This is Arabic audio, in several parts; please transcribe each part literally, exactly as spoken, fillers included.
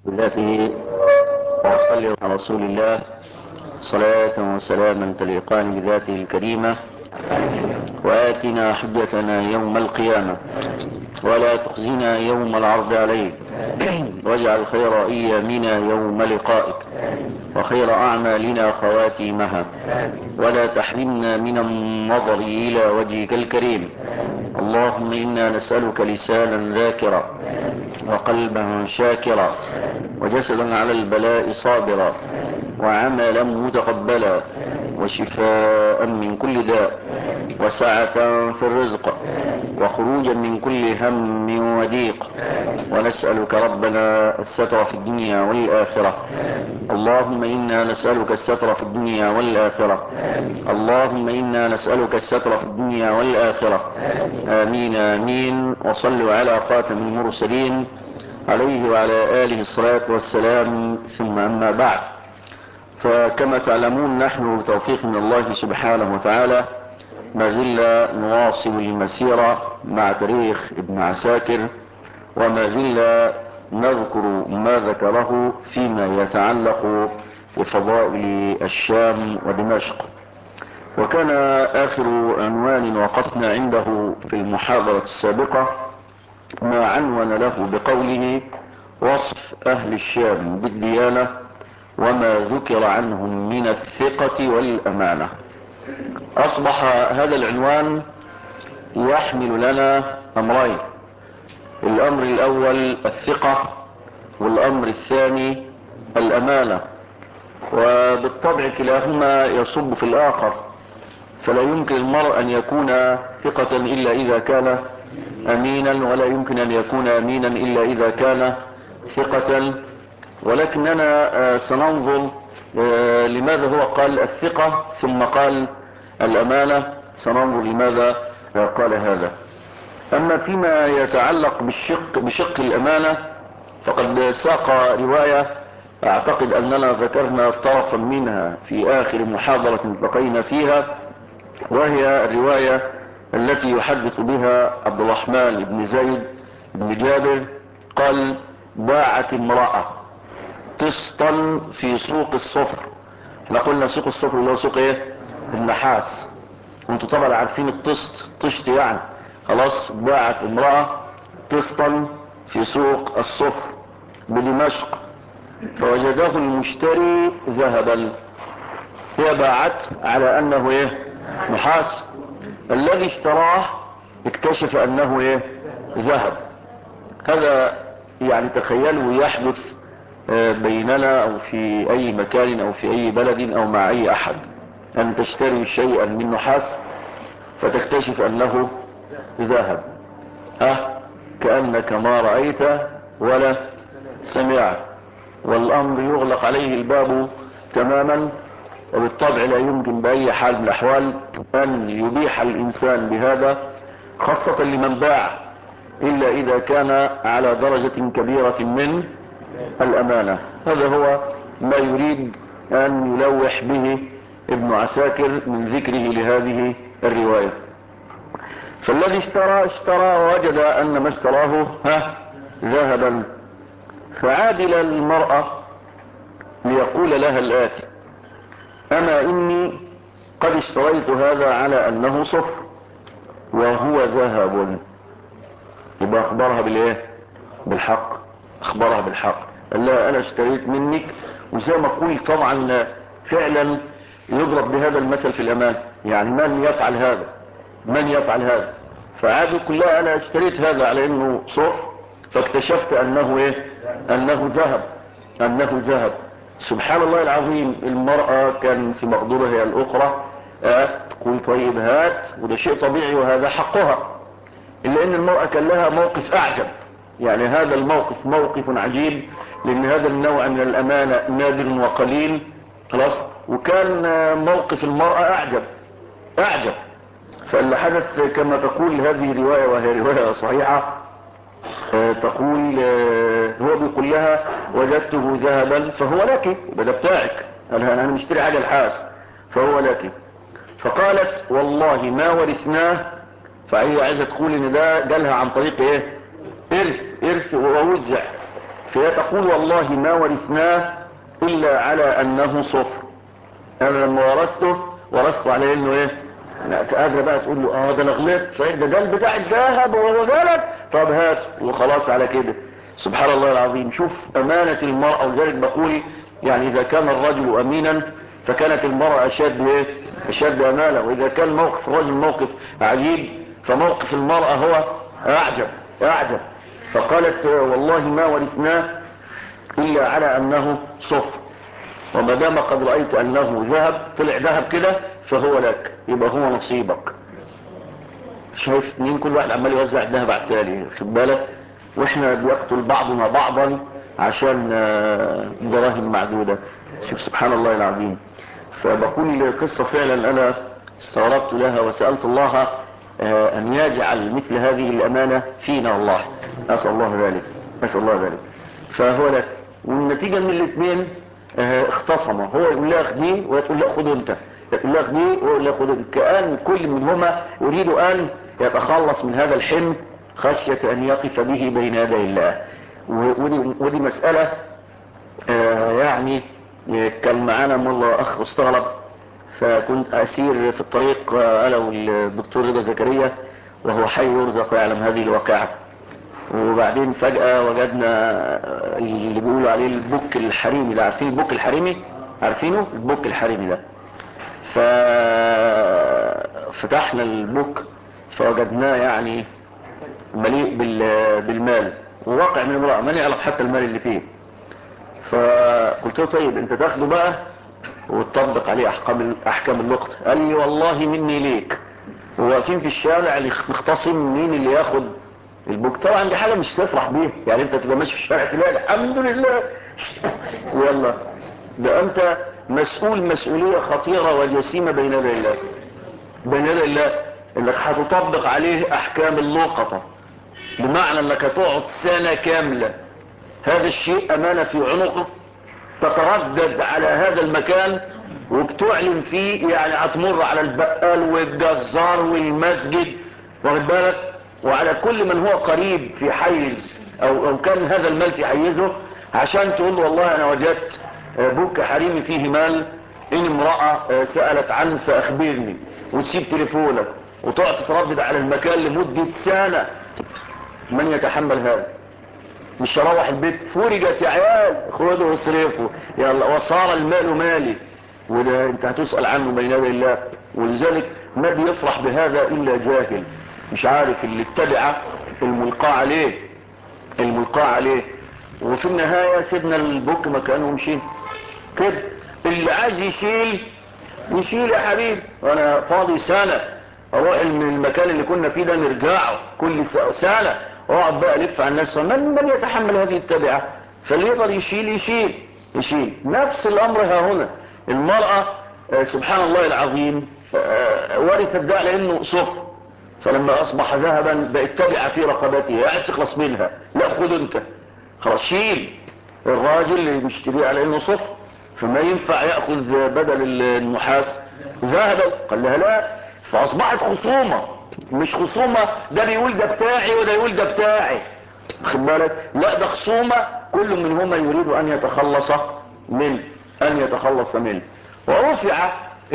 بذاته وأصلي على رسول الله صلاة وسلاما تليقان بذاته الكريمة. وآتنا حجتنا يوم القيامة ولا تخزنا يوم العرض عليك، واجعل خير أيامنا يوم لقائك وخير أعمالنا خواتيمها، ولا تحرمنا من النظر إلى وجهك الكريم. اللهم إنا نسألك لسانا ذاكرا وقلبا شاكرا وجسدا على البلاء صابرا وعملا متقبلا وشفاء من كل داء وسعة في الرزق وخروجا من كل هم وضيق. ونسألك ربنا الستر في الدنيا والآخرة. اللهم إنا نسألك الستر في الدنيا والآخرة. اللهم إنا نسألك الستر في الدنيا والآخرة. آمين آمين. وصلوا على خاتم المرسلين عليه وعلى آله الصلاة والسلام. ثم أما بعد، فكما تعلمون نحن بتوفيق من الله سبحانه وتعالى ما زلنا نواصل المسيرة مع تاريخ ابن عساكر، وما زلنا نذكر ما ذكره فيما يتعلق بفضائل الشام ودمشق. وكان آخر عنوان وقفنا عنده في المحاضرة السابقة ما عنون له بقوله وصف أهل الشام بالديانة وما ذكر عنهم من الثقة والأمانة. أصبح هذا العنوان يحمل لنا أمرين: الأمر الأول الثقة، والأمر الثاني الأمانة. وبالطبع كلاهما يصب في الآخر، فلا يمكن المرء أن يكون ثقة إلا إذا كان أمينا، ولا يمكن أن يكون أمينا إلا إذا كان ثقة. ولكننا سننظر لماذا هو قال الثقة ثم قال الأمانة، سننظر لماذا قال هذا. أما فيما يتعلق بالشق, بشق الأمانة فقد ساق رواية أعتقد أننا ذكرنا طرفا منها في آخر محاضرة التقينا فيها، وهي الرواية التي يحدث بها عبد الرحمن بن زيد بن جابر قال: باعت امرأة طسطا في سوق الصفر. احنا قلنا سوق الصفر اللي هو سوق ايه؟ النحاس. وانتوا طبعا عارفين الطست، طشت يعني خلاص. باعت امرأة طسطا في سوق الصفر بدمشق فوجده المشتري ذهبا. هي باعت على انه ايه؟ نحاس. الذي اشتراه اكتشف انه ايه؟ ذهب. هذا يعني تخيلوا يحدث بيننا او في اي مكان او في اي بلد او مع اي احد، ان تشتري شيئا من نحاس فتكتشف انه ذهب. ها كأنك ما رأيت ولا سمعت، والامر يغلق عليه الباب تماما. وبالطبع لا يمكن بأي حال من الاحوال ان يبيح الانسان بهذا، خاصة لمن باع، الا اذا كان على درجة كبيرة من الامانة. هذا هو ما يريد ان يلوح به ابن عساكر من ذكره لهذه الرواية. فالذي اشترى اشترى ووجد ان ما اشتراه ها ذهبا، فعاد الى المرأة ليقول لها الآتي: اما اني قد اشتريت هذا على انه صفر وهو ذهب. يبقى اخبرها بالايه؟ بالحق. اخبرها بالحق، قال لها انا اشتريت منك. وزي ما اقول طبعا فعلا يضرب بهذا المثل في الامان، يعني من يفعل هذا؟ من يفعل هذا؟ فعادوا كلها انا اشتريت هذا على انه صفر فاكتشفت انه ايه؟ انه ذهب. انه ذهب. سبحان الله العظيم. المرأة كان في مقدورها الاخرى اه تقول طيب هات، وده شيء طبيعي وهذا حقها، الا ان المرأة كان لها موقف اعجب. يعني هذا الموقف موقف عجيب، لان هذا النوع من الامانة نادر وقليل خلاص. وكان موقف المرأة اعجب اعجب. فاللي حدث كما تقول هذه رواية، وهي رواية صحيحة، اه تقول اه هو بيقول لها وجدته ذهبا فهو لك، ده بتاعك، انا مشتري حاجة الحاس فهو لك. فقالت والله ما ورثناه. فهي عايزة تقول ان ده جالها عن طريق ايه؟ ارث ارث ووزع. فهي تقول والله ما ورثناه الا على انه صفر. انا لما ورثته ورثته على انه ايه؟ قادره بقى تقول له اه ده انا غلطت صحيح، ده ده بتاع الذهب وهو جالك، طب هات وخلاص على كده. سبحان الله العظيم. شوف امانه المراه. ولذلك بقول يعني اذا كان الرجل امينا فكانت المراه اشد ايه؟ اشد امانه. واذا كان موقف الرجل موقف عجيب فموقف المراه هو اعجب اعجب. فقالت والله ما ورثناه الا على انه صفر، وما دام قد رأيت انه ذهب طلع ذهب كده فهو لك، يبقى هو نصيبك. شايف اتنين كل واحد عمال يوزع الذهب على التالي، خد بالك، واحنا بيقتل بعضنا بعضا عشان دراهم معدودة. شوف سبحان الله العظيم. فبقول قصة فعلا انا استغربت لها وسألت الله ان يجعل مثل هذه الامانة فينا والله. اسأل الله ذلك، اسأل الله ذلك. فهو لك، والنتيجة من الاثنين اختصموا، هو يقول لها خديه ويقول لها خد انت، يقول لها خديه ويقول لها خد انت، كأن كل منهما يريد ان يتخلص من هذا الحمل خشية ان يقف به بين يدي الله. ودي, ودي مسألة آه يعني كان معانا مرة اخ استغرب، فكنت اسير في الطريق انا والدكتور رضا زكريا وهو حي يرزق ويعلم هذه الواقعة، وبعدين فجأة وجدنا اللي بيقولوا عليه البوك الحريمي ده. عارفين البوك الحريمي؟ عارفينه البوك الحريمي ده؟ ففتحنا البوك فوجدناه يعني مليء بالمال، وواقع من امرأة ما نعرف حتى المال اللي فيه. فقلت له طيب انت تاخده بقى وتطبق عليه احكام احكام اللقطة. قال لي والله مني ليك، وواقفين في الشارع نختصم مين اللي ياخد البوك. طبعا دي حاجة مش تفرح بيها، يعني انت تبقى ماشي في الشارع تلاقي الحمد لله ويلا، ده انت مسؤول مسؤولية خطيرة وجسيمة بين يدي الله، بين يدي الله، انك هتطبق عليه احكام اللقطة، بمعنى انك هتقعد سنة كاملة هذا الشيء امانة في عنقك، تتردد على هذا المكان وبتعلن فيه، يعني هتمر على البقال والجزار والمسجد واخد بالك، وعلى كل من هو قريب في حيز او, أو كان هذا المال في حيزه، عشان تقول له والله انا وجدت بوك حريمي فيه مال، ان امرأة سألت عنه فاخبرني، وتسيب تليفونك وتقعد تتردد على المكان لمدة سنة. من يتحمل هذا؟ مش هروح البيت فرجت يا عيال خدوا واصرفوا يلا وصار المال مالي، وده انت هتسأل عنه بين يدي الله. ولذلك ما بيفرح بهذا الا جاهل مش عارف اللي اتبع الملقى عليه الملقى عليه. وفي النهاية سيبنا البوك مكانه ومشينا كده. اللي عايز يشيل يشيل يا حبيبي، وانا فاضي سنة اروح من المكان اللي كنا فيه ده نرجعه كل سنة واقعد بقى الف على الناس. من من يتحمل هذه التبعة؟ فاللي يقدر يشيل يشيل يشيل. نفس الامر ها هنا. المرأة آه سبحان الله العظيم آه ورثت ده لانه صفر، فلما اصبح ذهبا بقت تبعة في رقبتها، عايز تخلص منها، لا خد انت خلاص شيل. الراجل اللي بيشتريه على انه صفر فما ينفع يأخذ بدل النحاس ذهبا، قال لها لا. فاصبحت خصومة، مش خصومة ده بيقول ده بتاعي وده يقول ده بتاعي، خد بالك، لا ده خصومة كل منهما يريد ان يتخلص منه ان يتخلص منه. ورفع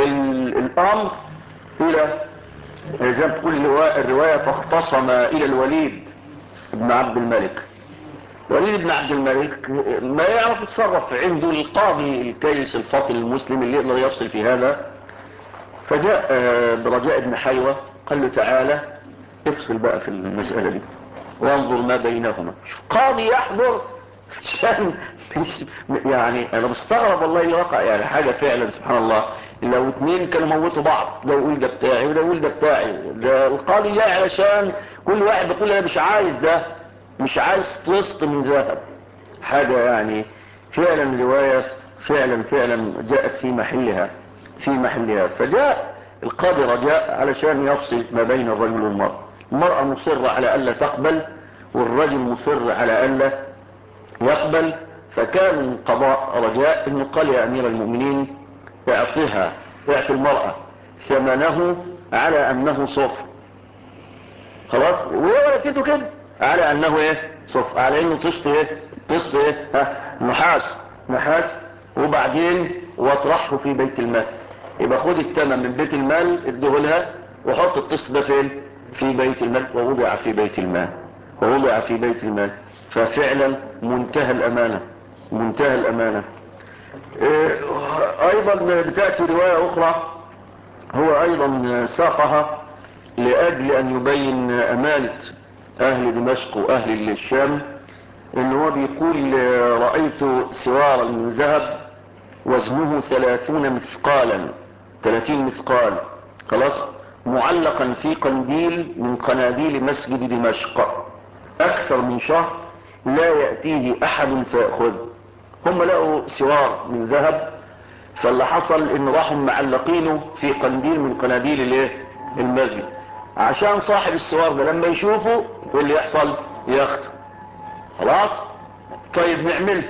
الامر الى زي ما تقول الرواية فاختصم الى الوليد بن عبد الملك. وليد بن عبد الملك ما يعرف يتصرف، عنده القاضي الكيس الفاطن المسلم اللي يقدر يفصل في هذا. فجاء برجاء بن حيوة قال له تعالى افصل بقى في المسألة دي وانظر ما بينهما. قاضي يحضر عشان يعني انا بستغرب والله الواقع، يعني حاجة فعلا سبحان الله. لو اتنين كانوا موتوا بعض، ده يقول ده بتاعي وده يقول ده بتاعي، ده القاضي جاي علشان كل واحد بيقول انا مش عايز ده، مش عايز طست من ذهب. حاجة يعني فعلا رواية فعلا فعلا جاءت في محلها في محلها. فجاء القاضي رجاء علشان يفصل ما بين الرجل والمرأة. المرأة مصرة على ألا تقبل والرجل مصر على ألا يقبل. فكان قضاء رجاء انه قال يا امير المؤمنين اعطيها اعطي المرأة ثمنه على انه صفر، خلاص، وهي ولكته كده على انه ايه صفر، على انه طشت ايه طست ايه؟ ها نحاس نحاس وبعدين واطرحه في بيت المال. يبقى خد الثمن من بيت المال ادهولها وحط الطست ده فين؟ في بيت المال. ووضع في بيت المال ووضع في بيت المال. ففعلا منتهى الامانة منتهى الامانة. اه ايضا بتأتي رواية اخرى هو ايضا ساقها لاجل ان يبين امانة اهل دمشق واهل الشام، ان هو بيقول رأيت سوارا من ذهب وزنه ثلاثون مثقالا ثلاثين مثقال خلاص معلقا في قنديل من قناديل مسجد دمشق اكثر من شهر لا يأتيه احد فيأخذه. هم لقوا سوار من ذهب، فاللي حصل ان راحوا معلقينه في قنديل من قناديل الايه المسجد عشان صاحب السوار ده لما يشوفه واللي يحصل ياخده. خلاص طيب نعمل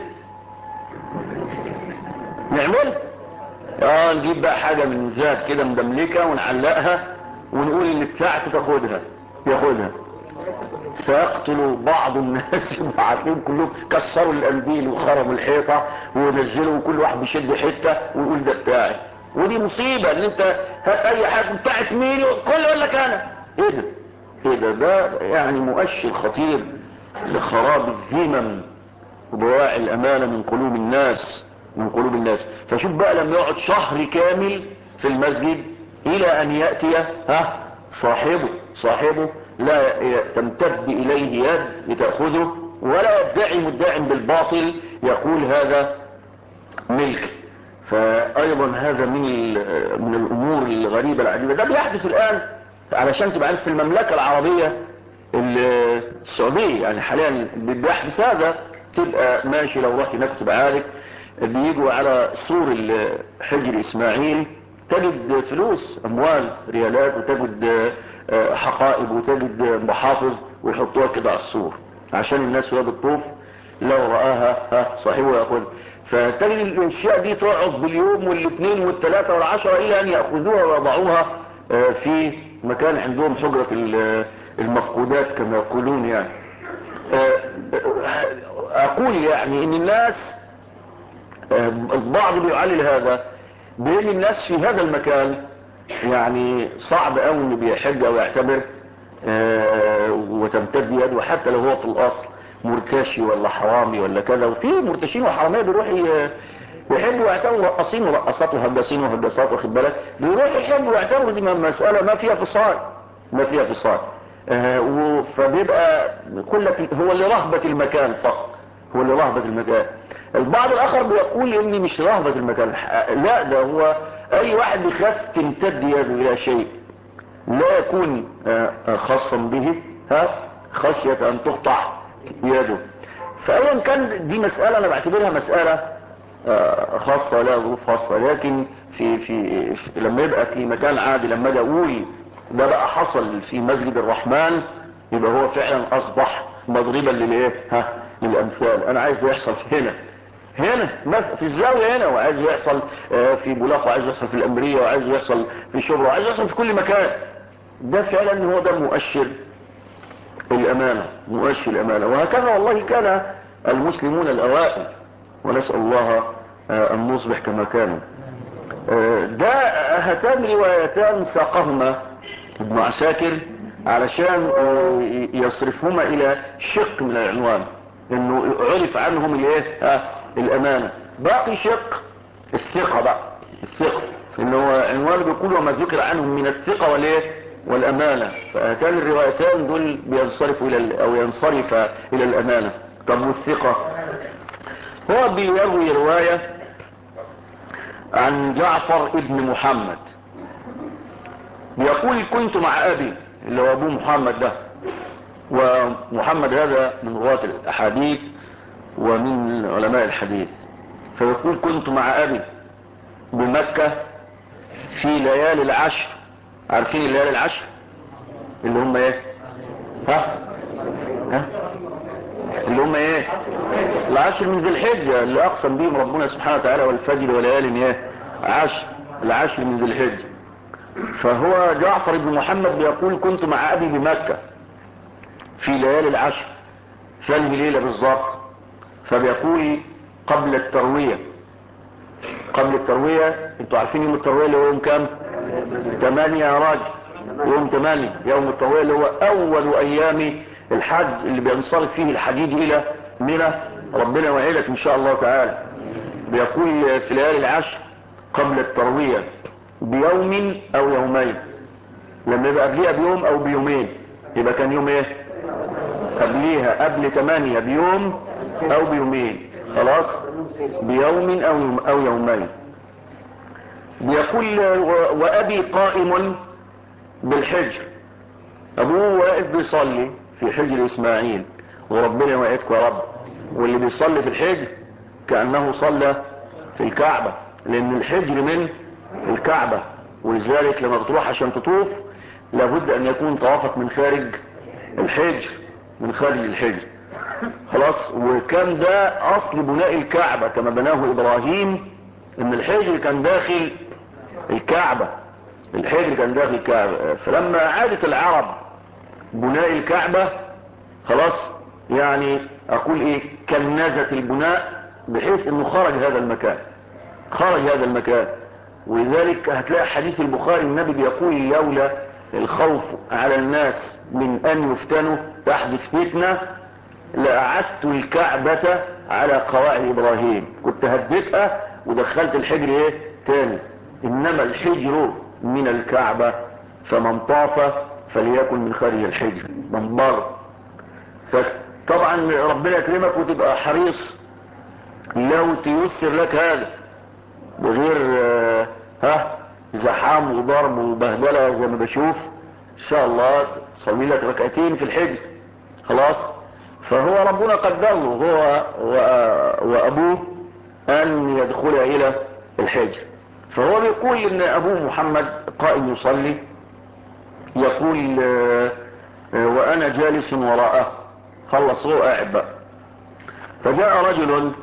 نعمل اه نجيب بقى حاجة من ذهب كده مدملكة ونعلقها ونقول اللي بتاعته تاخدها ياخدها. سيقتلوا بعض الناس وعارفين كلهم كسروا القنديل وخرموا الحيطة ونزلوا وكل واحد بيشد حتة ويقول ده بتاعي. ودي مصيبة ان انت هات اي حاجة بتاعت مين كله يقول لك انا ايه ده ايه ده ده يعني مؤشر خطير لخراب الذمم وضياع الامانة من قلوب الناس من قلوب الناس. فشوف بقى لما يقعد شهر كامل في المسجد الى ان يأتي ها صاحبه صاحبه لا تمتد اليه يد لتأخذه ولا يدعي مدعي بالباطل يقول هذا ملك. فايضا هذا من من الامور الغريبة العجيبة. ده بيحدث الان علشان تبقى عارف في المملكة العربية السعودية يعني حاليا بيحدث هذا. تبقى ماشي لو رحت هناك تبقى عارف بيجوا على سور حجر اسماعيل تجد فلوس اموال ريالات وتجد حقائب وتجد محافظ ويحطوها كده على السور عشان الناس وهي بتطوف لو رآها صاحبه يأخذ. فتجد الاشياء دي تقعد باليوم والاثنين والثلاثة والعشرة الى ان يأخذوها ويضعوها في مكان عندهم حجرة المفقودات كما يقولون. يعني اقول يعني ان الناس البعض بيعلل هذا بان الناس في هذا المكان يعني صعب قوي انه بيحج او يعتبر وتمتد يده حتى لو هو في الاصل مرتشي ولا حرامي ولا كذا. وفي مرتشين وحراميه بيروحوا يحبوا يعتبروا رقصين ورقصات وهجاسين وهجاسات واخد بالك بيروحوا يحبوا يعتبروا دي مساله ما فيها فصال ما فيها فصال. آه فبيبقى كل هو اللي رهبة المكان فقط هو اللي رهبة المكان. البعض الاخر بيقول اني مش رهبة المكان لا ده هو اي واحد بيخاف تمتد يده الى شيء لا يكون آه خاصا به ها خشية ان تقطع يده. فايا كان دي مسألة انا بعتبرها مسألة آه خاصة لا ظروف خاصة. لكن في, في, في لما يبقى في مكان عادي لما اجي اقول ده بقى حصل في مسجد الرحمن يبقى هو فعلا اصبح مضربا للايه ها للامثال. انا عايز ده يحصل هنا هنا في الزاوية هنا وعايز يحصل في بولاق وعايز يحصل في الامرية وعايز يحصل في شبرا وعايز يحصل في كل مكان. ده فعلا هو ده مؤشر الامانة مؤشر الامانة. وهكذا والله كان المسلمون الاوائل ونسأل الله ان نصبح كما كانوا. ده هاتان روايتان ساقهما ابن عساكر علشان يصرفهما الى شق من العنوان انه عرف عنهم الايه الامانة. باقي شق الثقة بقى الثقة انه عنوان بيقول وما ذكر عنهم من الثقة والايه والامانة. فهاتان الروايتان دول بينصرفوا الى او ينصرف الى الامانة. طب والثقة هو بيروي رواية عن جعفر ابن محمد يقول كنت مع ابي اللي هو ابو محمد ده ومحمد هذا من رواة الاحاديث ومن علماء الحديث. فيقول كنت مع ابي بمكة في ليالي العشر. عارفين الليالي العشر اللي هم ايه ها ها اللي هم ايه العشر من ذي الحجة اللي اقسم بهم ربنا سبحانه وتعالى والفجر وليالي ايه عشر العشر من ذي الحجة. فهو جعفر بن محمد بيقول كنت مع ابي بمكة في ليالي العشر فانهي ليلة بالظبط. فبيقول قبل التروية. قبل التروية، انتوا عارفين يوم التروية اللي هو يوم كام؟ ثمانية يا راجل، يوم ثمانية. يوم التروية اللي هو اول ايام الحج اللي بينصرف فيه الحجيج الى منى، ربنا وعدك ان شاء الله تعالى. بيقول في ليالي العشر قبل التروية بيوم او يومين. لما يبقى قبليها بيوم او بيومين يبقى كان يوم ايه؟ قبليها قبل ثمانية بيوم او بيومين، خلاص، بيوم او يوم او يومين. بيقول وابي قائم بالحجر، ابوه واقف بيصلي في حجر اسماعيل، وربنا وعدكم يا رب. واللي بيصلي في الحجر كأنه صلى في الكعبة، لان الحجر من الكعبة، ولذلك لما بتروح عشان تطوف لابد ان يكون طوافك من خارج الحجر، من خارج الحجر، خلاص. وكان ده اصل بناء الكعبة كما بناه ابراهيم، ان الحجر كان داخل الكعبة، الحجر كان داخل الكعبة. فلما اعادت العرب بناء الكعبة، خلاص، يعني اقول ايه، كنزت البناء بحيث انه خرج هذا المكان، خرج هذا المكان. ولذلك هتلاقي حديث البخاري النبي بيقول لولا الخوف على الناس من ان يفتنوا تحدث فتنة لأعدت الكعبة على قواعد ابراهيم، كنت هديتها ودخلت الحجر ايه تاني. انما الحجر من الكعبة فمن طاف فليكن من خارج الحجر من بره. فطبعا ربنا يكرمك وتبقى حريص لو تيسر لك هذا بغير آه ها زحام وضرب وبهدلة زي ما بشوف، ان شاء الله تصلي لك ركعتين في الحجر، خلاص. فهو ربنا قدر له هو وابوه ان يدخل الى الحجر. فهو بيقول ان ابوه محمد قائم يصلي، يقول آه آه وانا جالس وراءه، خلص هو قاعد بقى. فجاء رجل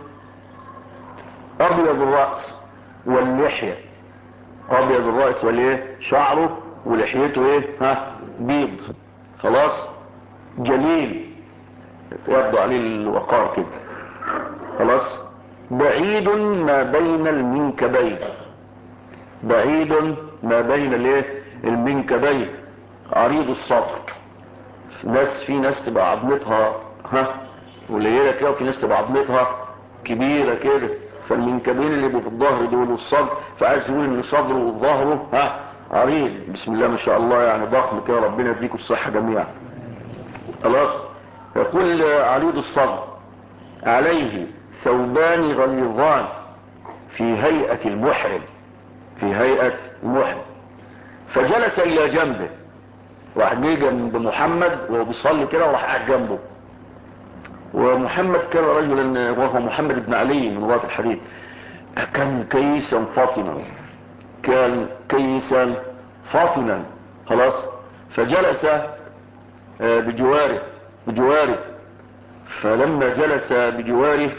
ابيض الرأس واللحية، ابيض الرأس والايه شعره ولحيته ايه ها بيض، خلاص، جليل يبدو عليه الوقار كده، خلاص، بعيد ما بين المنكبين، بعيد ما بين الايه المنكبين، عريض الصدر. ناس في ناس تبقى عظمتها ها قليله كده، وفي ناس تبقى عظمتها كبيره كده، فالمنكبين اللي بيبقوا في الظهر دول والصدر، فعايز يقول ان صدره وظهره ها عريض، بسم الله ما شاء الله، يعني ضخم كده، ربنا يديكم الصحه جميعا، خلاص. يقول عريض الصدر عليه ثوبان غليظان في هيئه المحرم، في هيئه المحرم. فجلس الى جنبه، راح جه جنب محمد وهو بيصلي كده، وراح قاعد جنبه. ومحمد كان رجلا، وهو محمد بن علي من رواة الحديث، كان كيسا فاطنا، كان كيسا فاطنا، خلاص. فجلس بجواره بجواره فلما جلس بجواره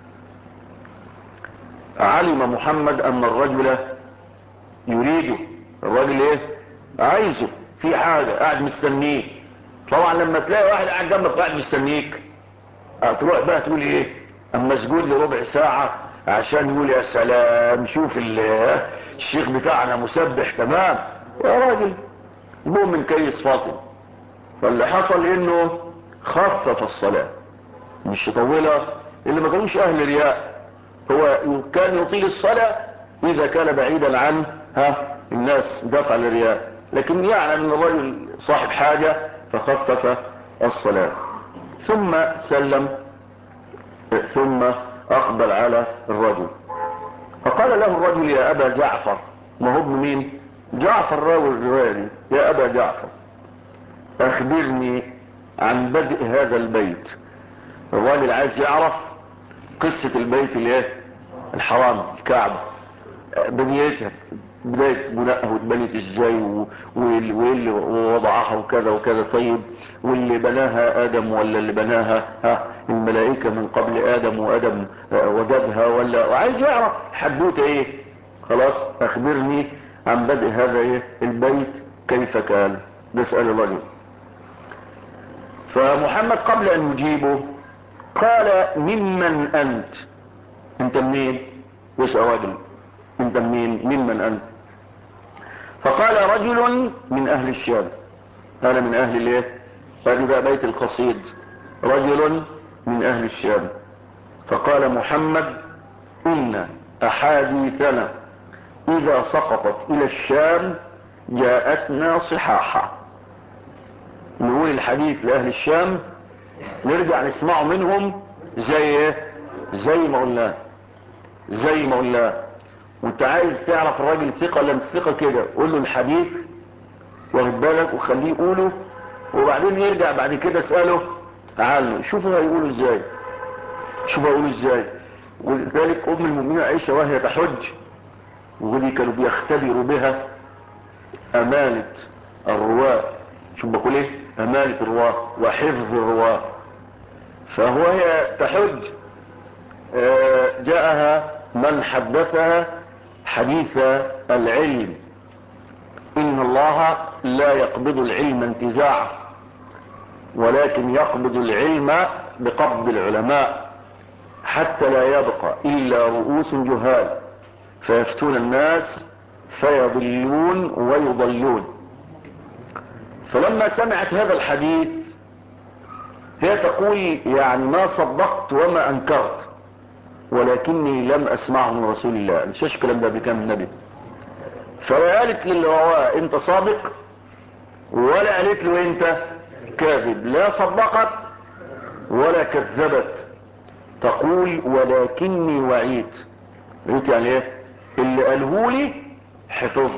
علم محمد ان الرجل يريده، الراجل ايه عايزه في حاجة، قاعد مستنيه. طبعا لما تلاقي واحد قاعد جنبك قاعد مستنيك، هتروح بقى تقول ايه، اما اسجد لي ربع ساعة عشان يقول يا سلام شوف الشيخ بتاعنا مسبح تمام. يا راجل مؤمن كيس فاطم. فاللي حصل انه خفف الصلاة، مش طولها، اللي ما كانوش اهل رياء. هو كان يطيل الصلاة اذا كان بعيدا عن ها الناس دفع للرياء، لكن يعلم ان الرجل صاحب حاجة فخفف الصلاة. ثم سلم، ثم اقبل على الرجل، فقال له الرجل يا ابا جعفر، ما هو ابن مين؟ جعفر راوي الرواية دي، يا ابا جعفر اخبرني عن بدء هذا البيت. الراجل عايز يعرف قصة البيت الايه الحرام، الكعبة، بنيتها، بداية بنائها واتبنت ازاي، واللي وضعها وكذا وكذا. طيب واللي بناها ادم ولا اللي بناها ها الملائكة من قبل ادم وادم وجدها، ولا وعايز يعرف حدوته ايه. خلاص اخبرني عن بدء هذا ايه البيت كيف كان، نسأل الرجل. فمحمد قبل ان يجيبه قال ممن انت؟ انت منين؟ وش راجل انت منين؟ ممن انت؟ فقال رجل من اهل الشام. انا من اهل الايه؟ هذه بقى بيت القصيد، رجل من اهل الشام. فقال محمد ان احاديثنا اذا سقطت الى الشام جاءتنا صحاحا. نقول الحديث لاهل الشام نرجع نسمعه منهم زي زي ما قلنا زي ما قلنا وانت عايز تعرف الراجل ثقة ولا مش ثقة كده، قول له الحديث واخد بالك وخليه يقوله، وبعدين يرجع بعد كده اسأله عنه، شوفوا هيقولوا ازاي شوفوا هيقولوا ازاي. ولذلك ام المؤمنين عائشة وهي تحج، ودي كانوا بيختبروا بها امانة الرواة. شوف بقول ايه؟ امانة الرواة وحفظ الرواة. فهو هي تحج جاءها من حدثها حديث العلم، ان الله لا يقبض العلم انتزاعا ولكن يقبض العلم بقبض العلماء حتى لا يبقى الا رؤوس جهال فيفتون الناس فيضلون ويضلون. فلما سمعت هذا الحديث هي تقول يعني ما صدقت وما انكرت ولكني لم اسمعه من رسول الله. مش ايش الكلام ده بكام النبي؟ فلا قالت للي رواه انت صادق ولا قالت له انت كاذب، لا صدقت ولا كذبت. تقول ولكني وعيت. قلت يعني ايه؟ اللي قاله لي حفظت.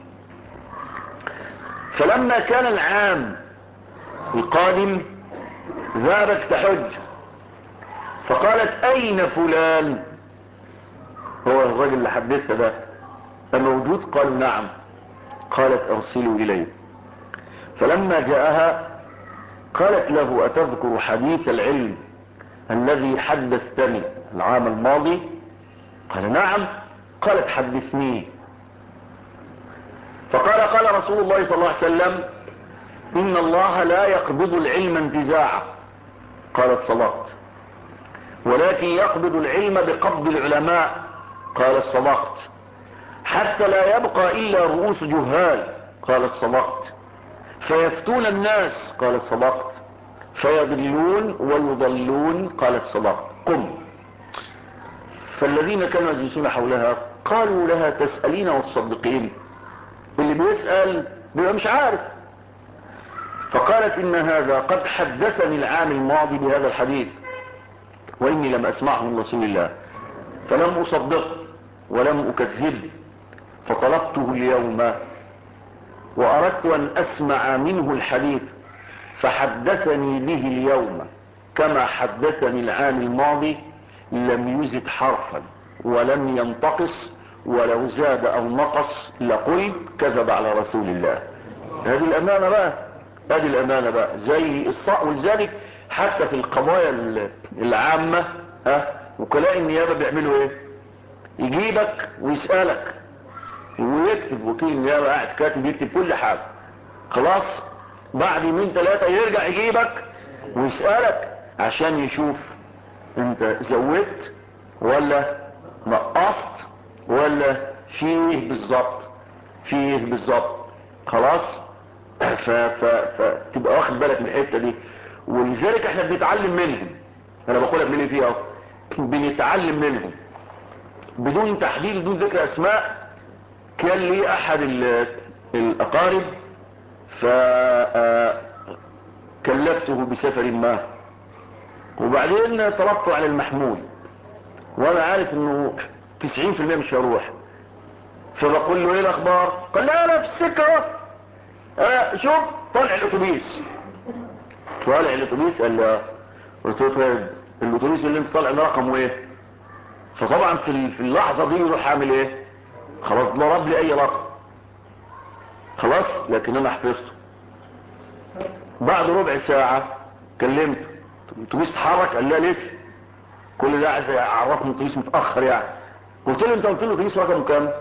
فلما كان العام القادم ذهبت تحج فقالت اين فلان؟ هو الرجل اللي حدثها ده موجود؟ قالوا نعم. قالت ارسلوا اليه. فلما جاءها قالت له اتذكر حديث العلم الذي حدثتني العام الماضي؟ قال نعم. قالت حدثني. فقال قال رسول الله صلى الله عليه وسلم ان الله لا يقبض العلم انتزاعا. قالت صدقت. ولكن يقبض العلم بقبض العلماء. قالت صدقت. حتى لا يبقى الا رؤوس جهال. قالت صدقت. فيفتون الناس. قالت صدقت. فيضلون ويضلون. قالت صدقت. قم. فالذين كانوا يجلسون حولها قالوا لها تسألين وتصدقين؟ اللي بيسأل بيبقى مش عارف. فقالت ان هذا قد حدثني العام الماضي بهذا الحديث واني لم اسمعه من رسول الله فلم اصدقه ولم اكذبه فطلبته اليوم واردت ان اسمع منه الحديث فحدثني به اليوم كما حدثني العام الماضي لم يزد حرفا ولم ينتقص ولو زاد او نقص لقلت كذب على رسول الله. هذه الامانة بقى هذه الامانة بقى زي الصاع. ولذلك حتى في القضايا العامة ها وكلاء النيابة بيعملوا ايه؟ يجيبك ويسألك ويكتب وكيل النيابة قاعد كاتب يكتب كل حاجة. خلاص بعد يومين ثلاثة يرجع يجيبك ويسألك عشان يشوف انت زودت ولا نقصت ولا فيه بالظبط فيه بالظبط. خلاص فتبقى واخد بالك من الحته دي. ولذلك احنا بنتعلم منهم. انا بقولها من فيها اهو بنتعلم منهم بدون تحديد بدون ذكر اسماء. كان لي احد الاقارب فكلفته بسفر ما وبعدين طلبته على المحمول وانا عارف انه تسعين في المية مش هروح. فبقول له ايه الاخبار؟ قال لا انا في السكه اهو شوف طالع الاتوبيس. طالع الاتوبيس قال لا. قلت له طيب الاتوبيس اللي انت طالع ده رقمه ايه؟ فطبعا في في اللحظه دي يروح عامل ايه؟ خلاص ضرب لي اي رقم خلاص لكن انا حفظته. بعد ربع ساعه كلمته الاتوبيس اتحرك؟ قال لا لسه. كل ده عايز يعرفني الاتوبيس متاخر يعني. قلت له انت قلت له الاتوبيس رقمه كام؟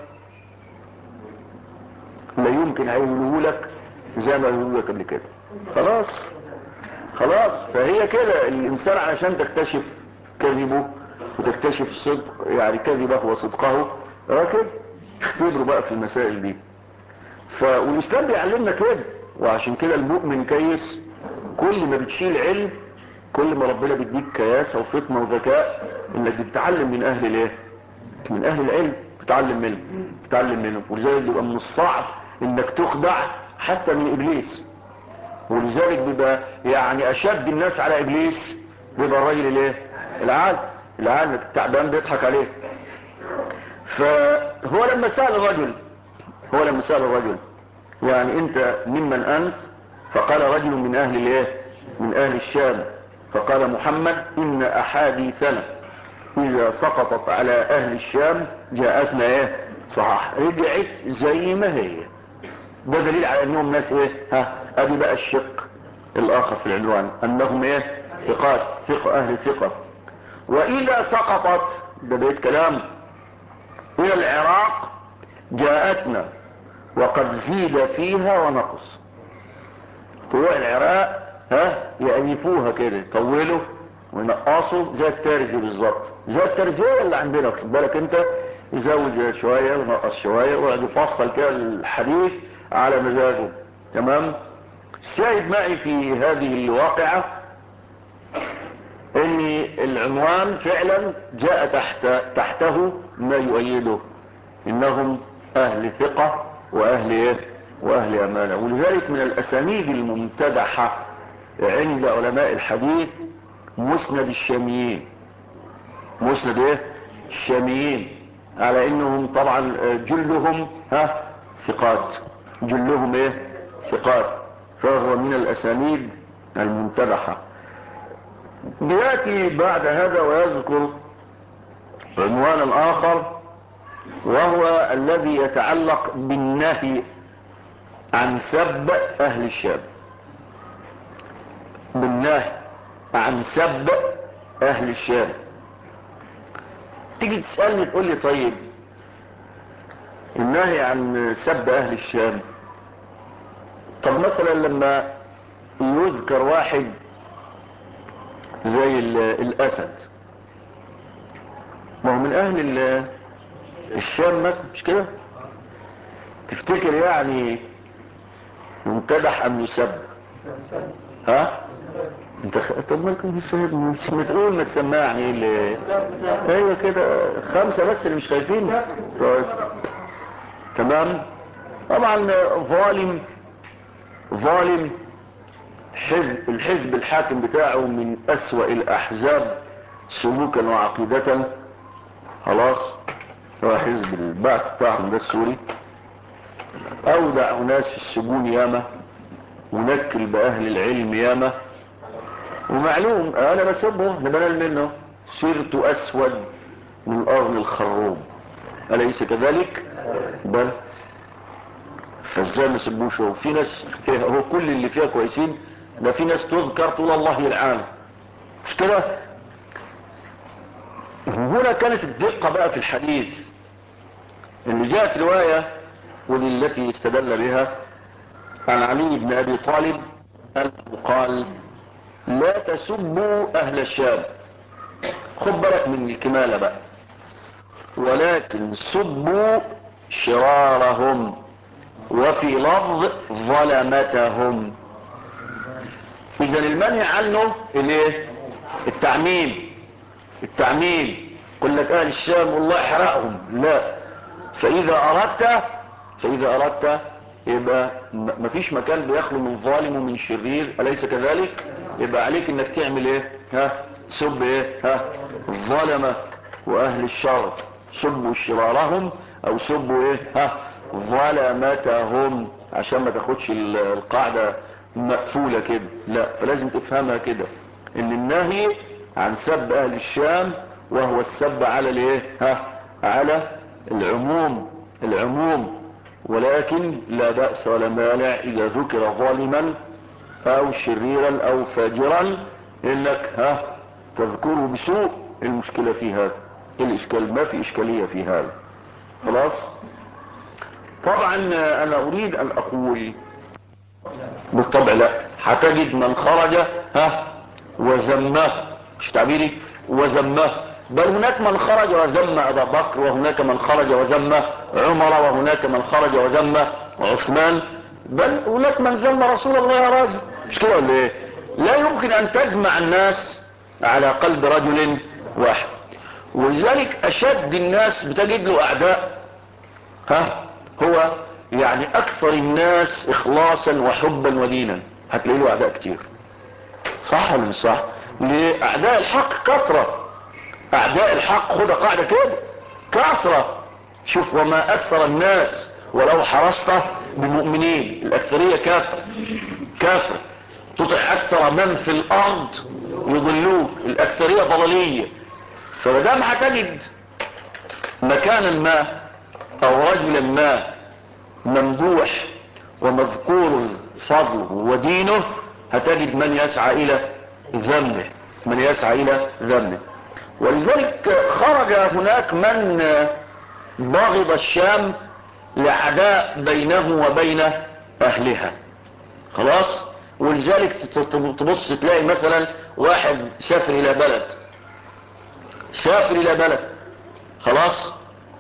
لا يمكن هيقوله لك زي ما يقولوا لك قبل كده. خلاص خلاص. فهي كده الانسان علشان تكتشف كذبه وتكتشف صدق يعني كذبه وصدقه راكب اختبروا بقى في المسائل دي. ف والاسلام بيعلمنا كده، وعشان كده المؤمن كيس. كل ما بتشيل علم كل ما ربنا بيديك كياسه وفطنه وذكاء انك بتتعلم من اهل الايه، من اهل العلم، بتتعلم منهم بتتعلم منهم ولذلك بيبقى من الصعب انك تخدع حتى من ابليس. ولذلك بيبقى يعني اشد الناس على ابليس بيبقى الراجل الايه، العالم العالم التعبان بيضحك عليه. فهو لما سأل الرجل هو لما سأل الرجل يعني انت ممن انت؟ فقال رجل من اهل الايه، من اهل الشام. فقال محمد ان احاديثنا اذا سقطت على اهل الشام جاءتنا ايه صح، رجعت زي ما هي. ده دليل على انهم ناس ايه، ها ادي بقى الشق الاخر في العنوان، انهم ايه ثقات، ثقة اهل ثقة. واذا سقطت، ده بيت كلام، الى العراق جاءتنا وقد زيد فيها ونقص. طلوع العراق ها يألفوها كده، يطولوا وينقصوا زي الترزي بالظبط، زي الترزية اللي عندنا خد بالك انت، يزود شوية ونقص شوية ويقعد يفصل كده الحديث على مزاجه. تمام. الشاهد معي في هذه الواقعة ان العنوان فعلا جاء تحت تحته ما يؤيده، انهم اهل ثقة واهل ايه، واهل امانة. ولذلك من الاسانيد الممتدحة عند علماء الحديث مسند الشاميين. مسند ايه الشاميين، على انهم طبعا جلهم ها ثقات، جلهم ايه ثقات، فهو من الاسانيد الممتدحة. بياتي بعد هذا ويذكر عنوانا اخر، وهو الذي يتعلق بالنهي عن سب اهل الشام. بالنهي عن سب اهل الشام. تيجي تسألني تقول لي طيب النهي عن سب اهل الشام، طب مثلا لما يذكر واحد زي الاسد، ما هو من اهل الشام مثلا مش كده؟ تفتكر يعني يمتدح ام يسب؟ ها انت خ... طب مالكم مش مش بتقول ما تسمعني ايه اللي ايوه كده خمسة بس اللي مش خايفين. طيب تمام. طبعا ظالم ظالم حزب الحزب الحاكم بتاعه من اسوأ الاحزاب سلوكا وعقيدة. خلاص هو حزب البعث بتاعهم ده السوري، اودع ناس في السجون ياما ونكل باهل العلم ياما، ومعلوم انا بسبه نبنال منه سيرت اسود من ارض الخروم، اليس كذلك؟ بل فازاي ما سبوش؟ هو في ناس هو كل اللي فيها كويسين، ده في ناس تذكر طول الله يلعان مش كده؟ هنا كانت الدقة بقى في الحديث اللي جاءت رواية ودي التي استدل بها عن علي بن ابي طالب قال لا تسبوا اهل الشام، خد بالك من الكمالة بقى، ولكن سبوا شرارهم، وفي لفظ ظلمتهم. اذا المنهي عنه الايه؟ التعميم. التعميم قل لك اهل الشام والله احرقهم، لا. فاذا اردت فاذا اردت يبقى مفيش مكان بيخلو من ظالم ومن شرير، اليس كذلك؟ يبقى عليك انك تعمل ايه؟ ها سب ايه؟ ها الظلمة واهل الشر، سبوا شرارهم او سبوا ايه؟ ها ظلمتهم، عشان ما تاخدش القاعدة مقفولة كده، لا. فلازم تفهمها كده ان النهي عن سب اهل الشام وهو السب على الايه؟ ها على العموم العموم ولكن لا بأس ولا مانع اذا ذكر ظالما او شريرا او فاجرا انك ها تذكره بسوء. المشكلة في هذا الاشكال، ما في اشكالية في هذا. خلاص. طبعا انا اريد ان اقول بالطبع لا، هتجد من خرج ها وذمه، مش تعبيري وذمه، بل هناك من خرج وذم ابا بكر، وهناك من خرج وذم عمر، وهناك من خرج وذم عثمان، بل هناك من ذم رسول الله يا راجل، مش كده ولا ايه؟ لا يمكن ان تجمع الناس على قلب رجل واحد. ولذلك اشد الناس بتجد له اعداء ها هو يعني اكثر الناس اخلاصا وحبا ودينا، هتلاقي له اعداء كتير. صح ولا مش صح؟ لاعداء الحق كثرة، اعداء الحق خد قاعدة كده كثرة. شوف وما اكثر الناس ولو حرصت بمؤمنين، الاكثرية كافر كافر، تطع اكثر من في الارض يضلوك، الاكثرية ضلالية. فمدام هتجد مكانا ما او رجلا ما ممدوح ومذكور فضله ودينه، هتجد من يسعى الى ذمه، من يسعى الى ذمه. ولذلك خرج هناك من بغض الشام لعداء بينه وبين اهلها، خلاص. ولذلك تبص تلاقي مثلا واحد سافر الى بلد، سافر الى بلد خلاص،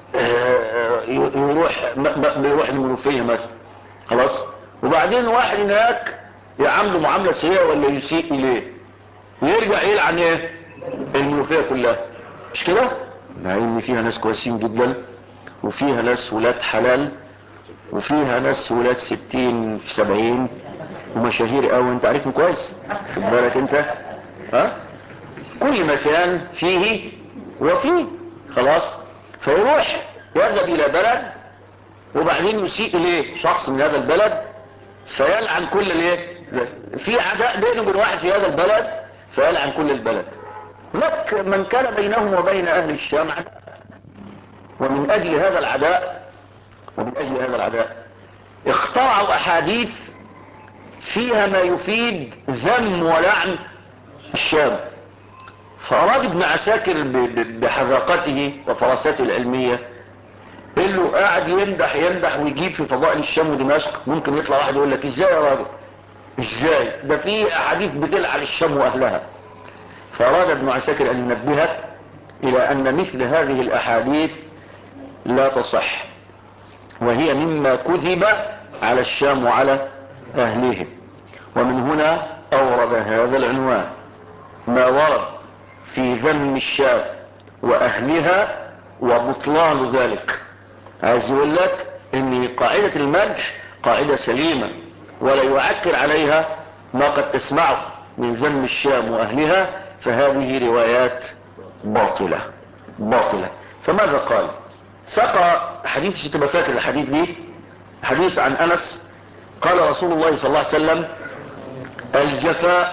يروح بيروح المنوفية مثلا خلاص، وبعدين واحد هناك يعامله معاملة سيئة ولا يسيء اليه، ويرجع يلعن ايه المنوفية كلها، مش كده؟ مع ان فيها ناس كويسين جدا، وفيها ناس ولاد حلال، وفيها ناس ولاد ستين في سبعين ومشاهير قوي، انت عارفهم كويس، خد بالك انت ها. كل مكان فيه وفيه خلاص. فيروح يذهب الى بلد وبعدين يسيء اليه شخص من هذا البلد، فيلعن كل الايه، في عداء بينه وبين واحد في هذا البلد فيلعن كل البلد. هناك من كان بينهم وبين اهل الشام عداء، ومن اجل هذا العداء ومن اجل هذا العداء اخترعوا احاديث فيها ما يفيد ذم ولعن الشام. فاراد ابن عساكر بحذاقته وفراسته العلمية، اللي قاعد يمدح يمدح ويجيب في فضائل الشام ودمشق، ممكن يطلع واحد يقول لك ازاي يا راجل، ازاي ده في احاديث بتلعن الشام واهلها. فاراد ابن عساكر ان ينبهك الى ان مثل هذه الاحاديث لا تصح، وهي مما كذب على الشام وعلى اهلهم. ومن هنا اورد هذا العنوان، ما ورد في ذم الشام واهلها وبطلان ذلك. عايز يقول لك ان قاعدة المدح قاعدة سليمة، ولا يعكر عليها ما قد تسمعه من ذم الشام واهلها، فهذه روايات باطلة باطلة. فماذا قال؟ ساق حديث، تبقى فاكر الحديث دي، حديث عن انس قال رسول الله صلى الله عليه وسلم: الجفاء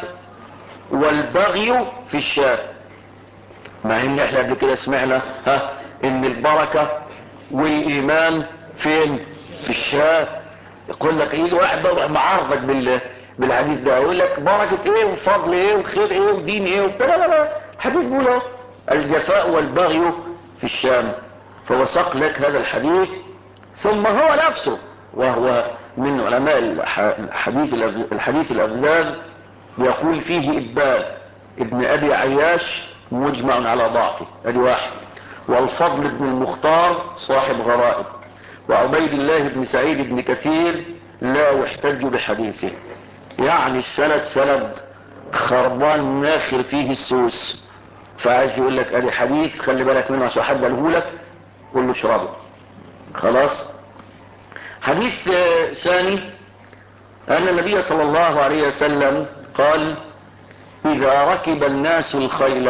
والبغي في الشام. مع ان احنا قبل كده سمعنا ها ان البركة والايمان فين؟ في الشام. يقول لك يجي واحد بقى معارضك بال بالحديث ده، يقول لك بركة ايه وفضل ايه وخير ايه ودين ايه وبتاع. لا لا لا، حديث بيقول الجفاء والبغي في الشام. فوثق لك هذا الحديث، ثم هو نفسه وهو من علماء الحديث الحديث الأبذاذ يقول فيه إبان ابن أبي عياش مجمع على ضعفه، ادي واحد. والفضل بن المختار صاحب غرائب. وعبيد الله بن سعيد بن كثير لا يحتج بحديثه. يعني السند سند خربان ناخر فيه السوس. فعايز يقول لك ادي حديث خلي بالك منه عشان حد قاله لك قول له اشربه خلاص. حديث ثاني ان النبي صلى الله عليه وسلم قال: اذا ركب الناس الخيل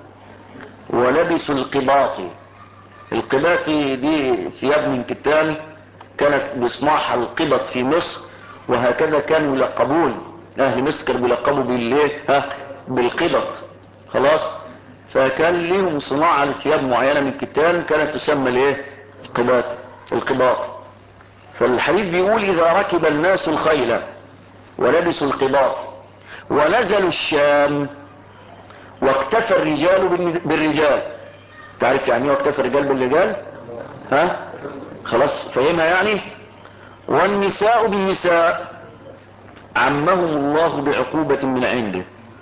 ولبسوا القباط. القباط دي ثياب من كتان كانت بيصنعها القبط في مصر، وهكذا كانوا يلقبون اهل مصر، كانوا بيلقبوا بالايه ها بالقبط خلاص. فكان لهم صناعة لثياب معينة من كتان كانت تسمى الايه القباط القباط. فالحديث بيقول: اذا ركب الناس الخيل ولبسوا القباط ونزلوا الشام واكتفى الرجال بالرجال. تعرف يعني ايه واكتفى الرجال بالرجال؟ ها خلاص فهمها يعني. والنساء بالنساء عمهم الله بعقوبة من عنده.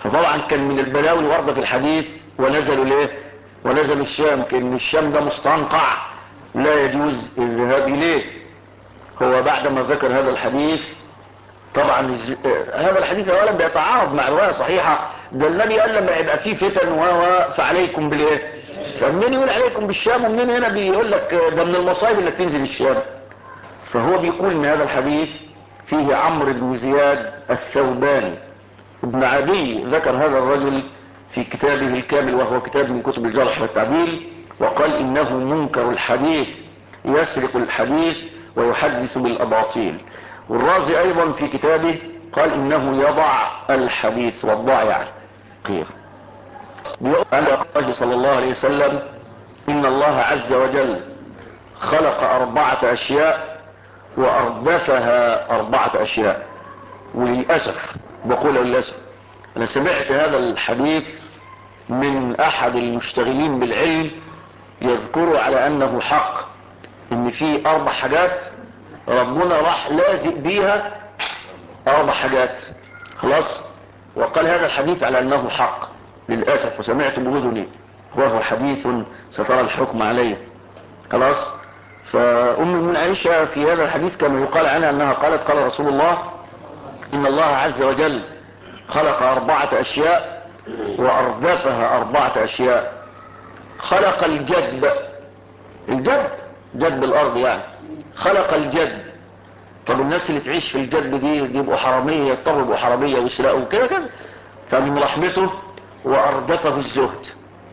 فطبعا كان من البلاوي الواردة في الحديث ونزلوا ليه ونزلوا الشام، كان الشام ده مستنقع لا يجوز الذهاب اليه. هو بعدما ذكر هذا الحديث طبعا هذا الحديث اولا بيتعارض مع رواية صحيحة، ده النبي قال لما يبقى فيه فتن و فعليكم بالايه، فمنين يقول عليكم بالشام ومنين هنا بيقول لك ده من المصائب انك تنزل الشام. فهو بيقول ان هذا الحديث فيه عمرو بن زياد الثوباني ابن عدي، ذكر هذا الرجل في كتابه الكامل وهو كتاب من كتب الجرح والتعديل، وقال انه منكر الحديث يسرق الحديث ويحدث بالاباطيل. والرازي ايضا في كتابه قال انه يضع الحديث والضع يعني قير. بيقول الله صلى الله عليه وسلم ان الله عز وجل خلق اربعة اشياء واردفها اربعة اشياء. وللأسف بقول للأسف انا سمعت هذا الحديث من احد المشتغلين بالعلم يذكره على انه حق، ان في اربع حاجات ربنا راح لازق بيها اربع حاجات خلاص، وقال هذا الحديث على انه حق للأسف، وسمعت بأذني وهو حديث سترى الحكم عليه خلاص. فأم من عائشة في هذا الحديث كما يقال عنها انها قالت قال رسول الله ان الله عز وجل خلق اربعة اشياء واردفها اربعة اشياء. خلق الجدب، الجدب جدب الارض يعني، خلق الجدب. طب الناس اللي تعيش في الجدب دي يبقوا حرامية، يضطروا يبقوا حرامية ويسرقوا كده كده. فمن رحمته واردفه الزهد.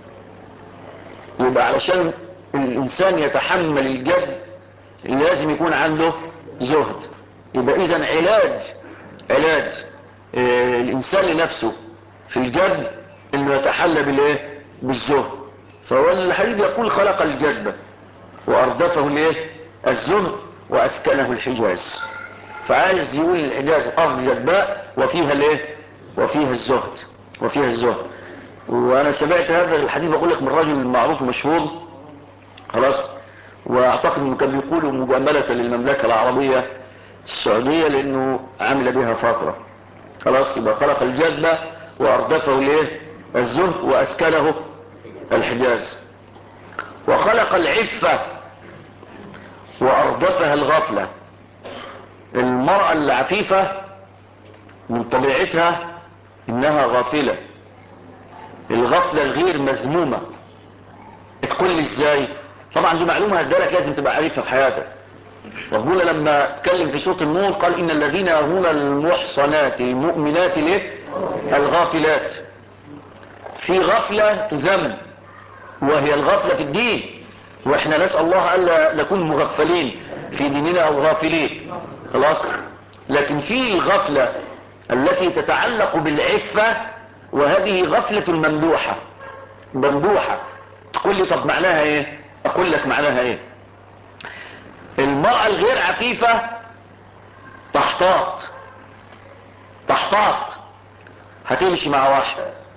يبقى علشان الانسان يتحمل الجدب لازم يكون عنده زهد. يبقى اذا علاج علاج آه الانسان لنفسه في الجدب انه يتحلى بالايه بالزهد. فهو الحديث يقول خلق الجدب واردفه الايه الزهد واسكنه الحجاز. فعايز يقول الحجاز ارض جدباء وفيها الايه وفيها الزهد وفيها الزهد. وانا سمعت هذا الحديث بقول لك من رجل معروف ومشهور خلاص، واعتقد انه كان بيقوله مجاملة للمملكة العربية السعودية لانه عمل بها فترة خلاص. يبقى خلق الجدب واردفه الايه الزهد واسكنه الحجاز. وخلق العفة واردفها الغفلة. المرأة العفيفة من طبيعتها انها غافلة، الغفلة الغير مذمومة. تقول لي ازاي؟ طبعا دي معلومة هدالك لازم تبقى عارفها في حياتك. ربنا لما اتكلم في سورة النور قال ان الذين يرمون المحصنات المؤمنات ليه الغافلات. في غفلة ذنب وهي الغفلة في الدين، واحنا نسأل الله الا نكون مغفلين في ديننا او غافلين خلاص. لكن في الغفلة التي تتعلق بالعفة، وهذه غفلة ممدوحة ممدوحة. تقول لي طب معناها ايه؟ اقول لك معناها ايه. المرأة الغير عفيفة تحتاط تحتاط هتمشي مع واحد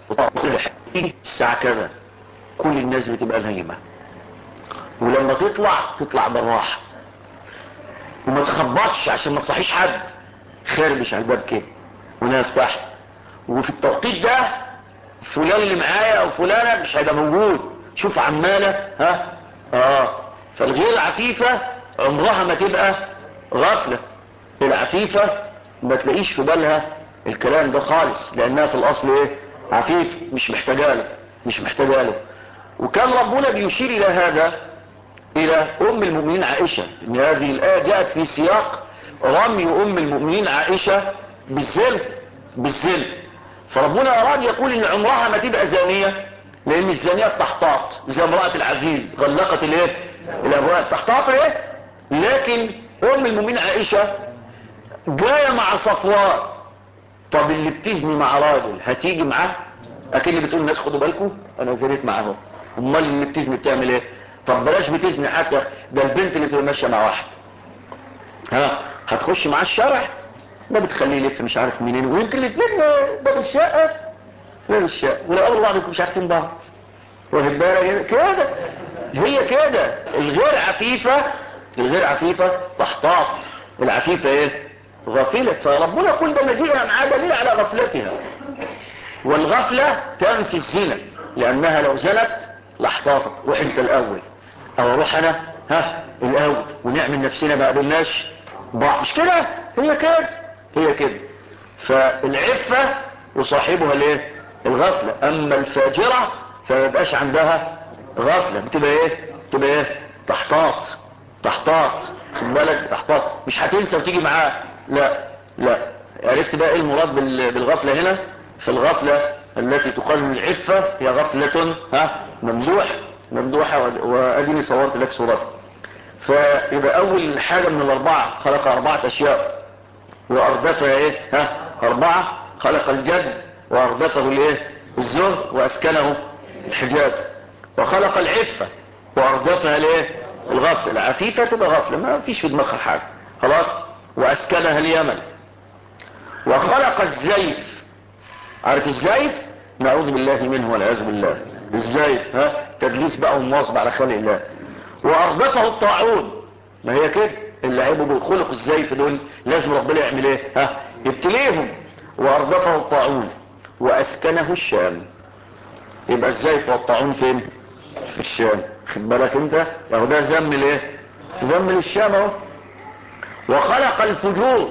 الساعة كذا كل الناس بتبقى نايمة، ولما تطلع تطلع بالراحة وما تخبطش عشان ما تصحيش حد، خاربش على الباب كده وانا افتح. وفي التوقيت ده فلان اللي معايا او فلانة مش هيبقى موجود، شوف عمالة ها اه. فالغير عفيفة عمرها ما تبقى غفلة. العفيفة ما تلاقيش في بالها الكلام ده خالص، لانها في الاصل ايه عفيف مش محتاجه له مش محتاجه له. وكان ربنا بيشير الى هذا الى ام المؤمنين عائشة، ان هذه الايه جاءت في سياق رمي ام المؤمنين عائشة بالزنا بالزنا. فربنا اراد يقول ان عمرها ما تبقى زانية، لان الزانية تحتاط زي امرأة العزيز غلقت الايه الابواب تحتاط ايه. لكن ام المؤمنين عائشة جاية مع صفوان. طب اللي بتزني مع راجل هتيجي معاه؟ اكيد اللي بتقول الناس خدوا بالكم انا زنيت معاهم. امال اللي بتزني بتعمل ايه؟ طب بلاش بتزني حتى، ده البنت اللي بتبقى ماشيه مع واحد ها هتخش معاه الشارع ده بتخليه يلف مش عارف منين، ويمكن الاثنين باب الشقه باب الشقه ولو قابلوا بعض مش عارفين بعض. واخد بالك كده؟ هي كده الغير عفيفه الغير عفيفه تحتاط، العفيفه ايه غافله. فربنا يقول ده مجيئها معاه دليل على غفلتها. والغفلة تنفي الزنا، لانها لو زنت لاحتاطت، روح انت الاول او اروح انا ها الاول ونعمل نفسنا ما قابلناش بعض، مش كده؟ هي كده هي كده. فالعفة يصاحبها الايه؟ الغفلة. اما الفاجرة فما يبقاش عندها غفلة، بتبقى ايه؟ بتبقى ايه؟ تحتاط تحتاط خد بالك، تحتاط، مش هتنسى وتيجي معاه، لا لا. عرفت بقى ايه المراد بالغفلة هنا؟ فالغفلة التي تقال العفة هي غفلة ها ممدوحة ممدوحة، واديني صورت لك صورتها. فيبقى اول حاجة من الاربعة خلق اربعة اشياء واردفها ايه ها اربعة، خلق الجد واردفه الايه الزهد واسكنه الحجاز، وخلق العفة واردفها الايه الغفلة. العفيفة تبقى غفلة ما فيش في دماغها حاجة خلاص، واسكنها اليمن. وخلق الزيف، عارف الزيف؟ نعوذ بالله منه والعياذ بالله. الزيف ها تدليس بقى ومواظبة على خلق الله. واردفه الطاعون، ما هي كده اللي عيبوا بخلق الزيف دول لازم ربنا يعمل ايه ها يبتليهم. واردفه الطاعون واسكنه الشام. يبقى الزيف والطاعون فين؟ في الشام. خد بالك انت، اهو ده ذم الايه؟ ذم للشام اهو. وخلق الفجور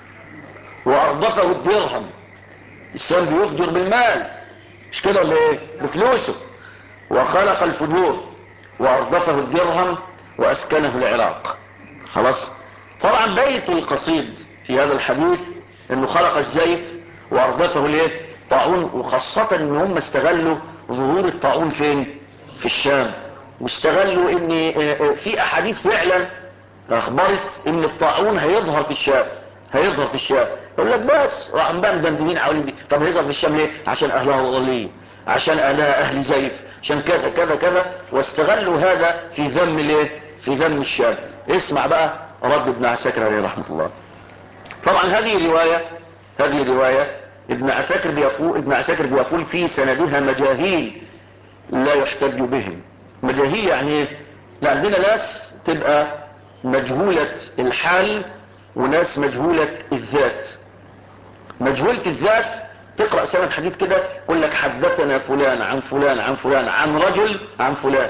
واردفه الدرهم. الشام بيفجر بالمال، مش كده ولا ايه؟ بفلوسه. وخلق الفجور واردفه الدرهم واسكنه العراق. خلاص. طبعا بيت القصيد في هذا الحديث انه خلق الزيف واردفه الايه طاعون، وخاصة ان هم استغلوا ظهور الطاعون فين؟ في الشام. واستغلوا ان في احاديث فعلا اخبرت ان الطاعون هيظهر في الشام، هيظهر في الشام. يقول لك بس راح بقى مدندنين حوالين دي. طب هيظهر في الشام ليه؟ عشان اهلها ضالين، عشان اهلها اهل زيف، عشان كذا كذا كذا. واستغلوا هذا في ذم الايه؟ في ذم الشام. اسمع بقى رد ابن عساكر عليه رحمة الله. طبعا هذه رواية هذه رواية ابن عساكر بيقول ابن عساكر بيقول في سندها مجاهيل لا يحتج بهم. مجاهيل يعني ايه؟ لا عندنا ناس تبقى مجهولة الحال وناس مجهولة الذات. مجهولة الذات تقرأ سند حديث كده يقول لك حدثنا فلان عن فلان عن فلان عن رجل عن فلان،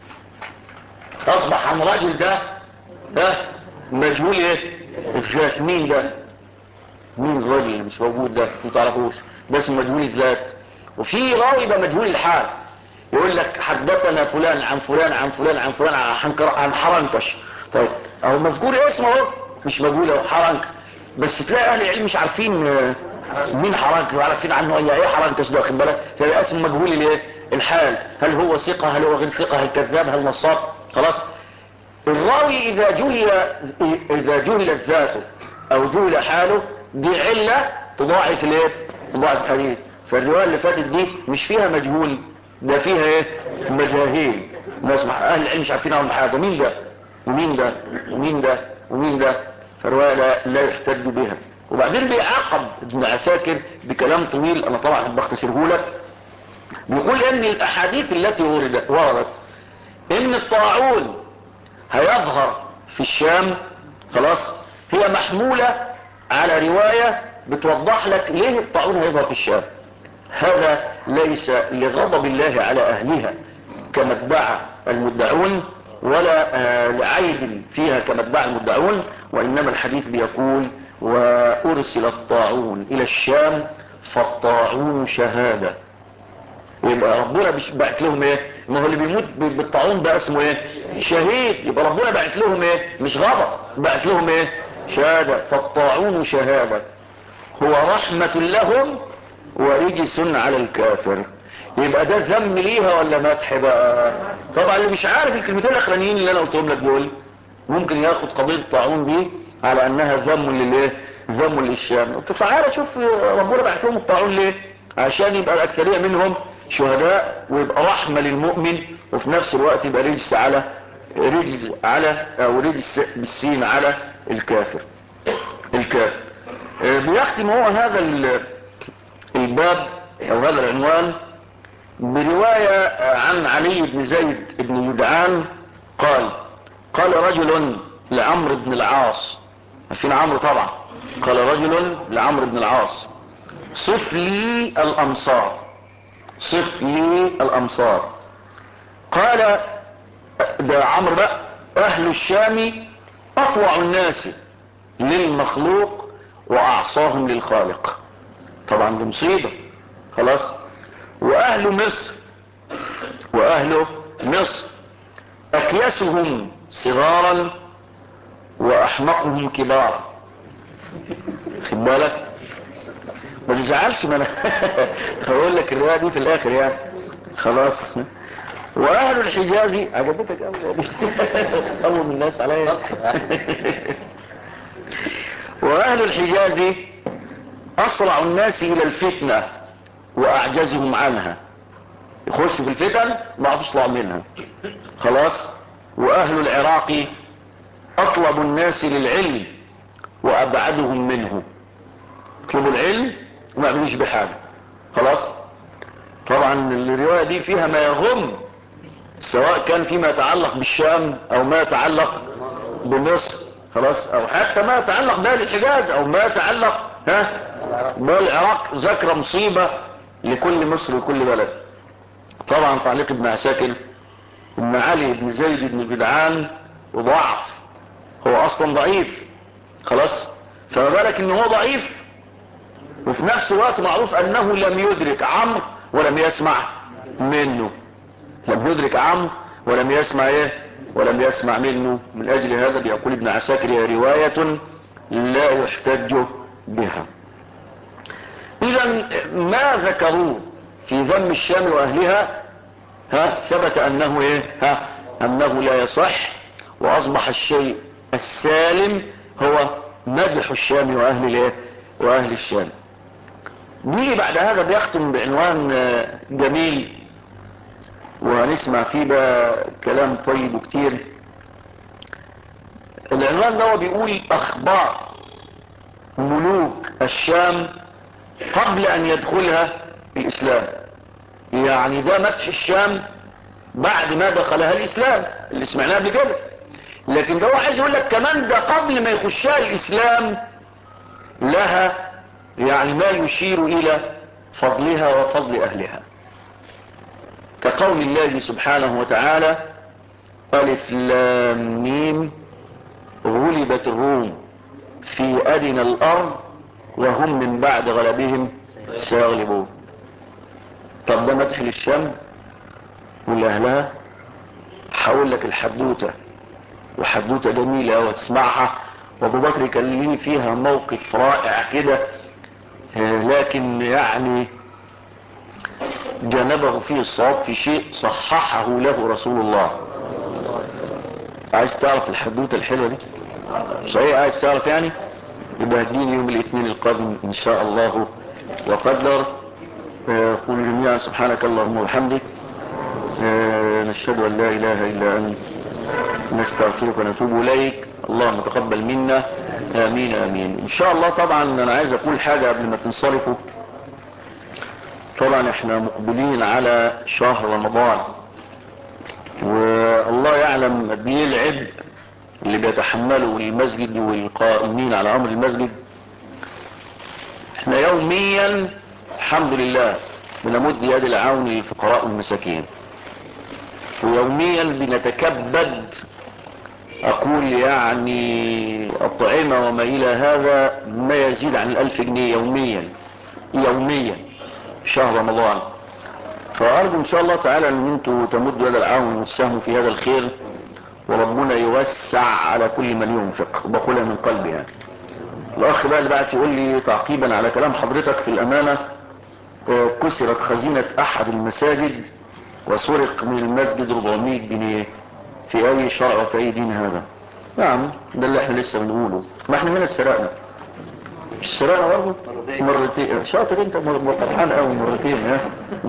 اصبح عن رجل ده ده مجهول ايه الذات. مين ده؟ مين الراجل اللي مش موجود ده؟ ما تعرفوش، ده اسمه مجهول الذات. وفي راوي بقى مجهول الحال، يقول لك حدثنا فلان عن فلان عن فلان عن فلان عن حنكر عن حرنكش. طيب اهو مذكور اسمه اهو مش مجهول اهو حرنكش، بس تلاقي اهل العلم مش عارفين مين حرنكش ولا عارفين عنه اي ايه حرنكش ده، واخد بالك؟ فيبقى اسمه مجهول الايه الحال. هل هو ثقه؟ هل هو غير ثقه؟ هل كذاب؟ هل نصاب؟ خلاص. الراوي اذا جهل اذا جهلت ذاته او جهل حاله دي علة تضاعف الايه تضاعف الحديث. فالرواية اللي فاتت دي مش فيها مجهول، ده فيها ايه مجاهيل. ناس اهل العلم مش عارفين عنهم حاجة، مين ده ومين ده ومين ده ومين ده. فالرواية لا, لا يحتج بها. وبعدين بيعاقب ابن عساكر بكلام طويل انا طبعا بختصره لك. بيقول ان الاحاديث التي وردت وردت ان الطاعون هيظهر في الشام خلاص هي محمولة على رواية بتوضح لك ليه الطاعون هيظهر في الشام. هذا ليس لغضب الله على اهلها كما ادعى المدعون، ولا آه لعيب فيها كما ادعى المدعون، وانما الحديث بيقول وارسل الطاعون الى الشام فالطاعون شهادة. يبقى ربنا بعت لهم ايه؟ ما هو اللي بيموت بالطاعون ده اسمه ايه؟ شهيد. يبقى ربنا بعت لهم ايه؟ مش غضب، بعت لهم ايه؟ شهادة. فالطاعون شهادة هو رحمة لهم ورجس على الكافر. يبقى ده ذم ليها ولا مدح بقى؟ طبعا اللي مش عارف الكلمتين الاخرانيين اللي انا قلتهم لك دول ممكن ياخد قضية الطاعون دي على انها ذم للايه؟ ذم للشام. تعالى شوف ربنا بعت لهم الطاعون ليه؟ عشان يبقى الاكثرية منهم شهداء ويبقى رحمة للمؤمن، وفي نفس الوقت يبقى رجس على رجز على او رجس بالسين على الكافر الكافر. بيختم هو هذا الباب او هذا العنوان برواية عن علي بن زيد بن يدعان قال قال رجل لعمرو بن العاص. عارفين عمرو طبعا. قال رجل لعمرو بن العاص صف لي الامصار، صف لي الامصار. قال ده عمرو بقى: اهل الشام اطوع الناس للمخلوق واعصاهم للخالق. طبعا دي مصيبة خلاص. واهل مصر، واهل مصر اكيسهم صغارا واحمقهم كبارا. خد بالك ما تزعلش، ما انا هقول لك الرواية دي في الاخر يعني خلاص. واهل الحجاز عجبتك قوي دي اول من الناس عليا. واهل الحجاز اسرع الناس الى الفتنة واعجزهم عنها. يخشوا في الفتن ما عرفوش يطلعوا منها خلاص. واهل العراق اطلب الناس للعلم وابعدهم منه. يطلبوا العلم وما يعملوش بحاجة خلاص. طبعا الرواية دي فيها ما يغم، سواء كان فيما يتعلق بالشام او ما يتعلق بمصر خلاص، او حتى ما يتعلق بأهل الحجاز او ما يتعلق ها بالعراق. ذكر مصيبة لكل مصر وكل بلد. طبعا تعليق ابن عساكر: ابن علي بن زيد بن جدعان وضعف، هو اصلا ضعيف خلاص، فما بالك ان هو ضعيف وفي نفس الوقت معروف انه لم يدرك عمرو ولم يسمع منه. لم يدرك عمرو ولم يسمع ايه ولم يسمع منه. من اجل هذا بيقول ابن عساكر: هي رواية لا يحتج بها. اذا ما ذكروه في ذم الشام واهلها ها ثبت انه ايه ها انه لا يصح، واصبح الشيء السالم هو مدح الشام واهل الايه واهل الشام. نيجي بعد هذا بيختم بعنوان جميل وهنسمع فيه بقى كلام طيب وكتير. العنوان ده بيقول: اخبار ملوك الشام قبل ان يدخلها الاسلام. يعني ده مدح الشام بعد ما دخلها الاسلام اللي سمعناه قبل كده، لكن ده هو عايز يقول لك كمان ده قبل ما يخشها الاسلام لها يعني ما يشير الى فضلها وفضل اهلها، كقول الله سبحانه وتعالى: ألف لام ميم غلبت الروم في أدنى الأرض وهم من بعد غلبهم سيغلبون. طب ده مدح للشام ولأهلها. هقول لك الحدوتة، وحدوتة جميلة وتسمعها، وابو بكر كلمني فيها موقف رائع كده، لكن يعني جانبه فيه الصواب في شيء صححه له رسول الله. عايز تعرف الحدوتة الحلوة دي صحيح؟ عايز تعرف يعني؟ يبقى هديني يوم الاثنين القادم ان شاء الله وقدر. قول جميعا: سبحانك اللهم وبحمدك نشهد ان لا اله الا انت نستغفرك ونتوب اليك. اللهم تقبل منا، امين امين ان شاء الله. طبعا انا عايز اقول حاجة قبل ما تنصرفوا. طبعا احنا مقبلين على شهر رمضان، والله يعلم قد ايه العبء اللي بيتحمله المسجد والقائمين على امر المسجد. احنا يوميا الحمد لله بنمد يد العون للفقراء والمساكين، ويوميا بنتكبد اقول يعني الطعمة وما الى هذا ما يزيد عن الالف جنيه يوميا يوميا شهر رمضان. فأرجو إن شاء الله تعالى أن أنتم تمدوا يد العون وتساهموا في هذا الخير، وربنا يوسع على كل من ينفق، وبقولها من قلبي يعني. الأخ بقى اللي بعت يقول لي تعقيبا على كلام حضرتك في الأمانة: كسرت خزينة أحد المساجد وسرق من المسجد أربعمائة جنيه، في أي شرع وفي أي دين هذا؟ نعم ده اللي احنا لسه بنقوله. ما احنا من اتسرقنا مش سرقنا برضه مرتين. شاطر انت، فرحان قوي مرتين ها.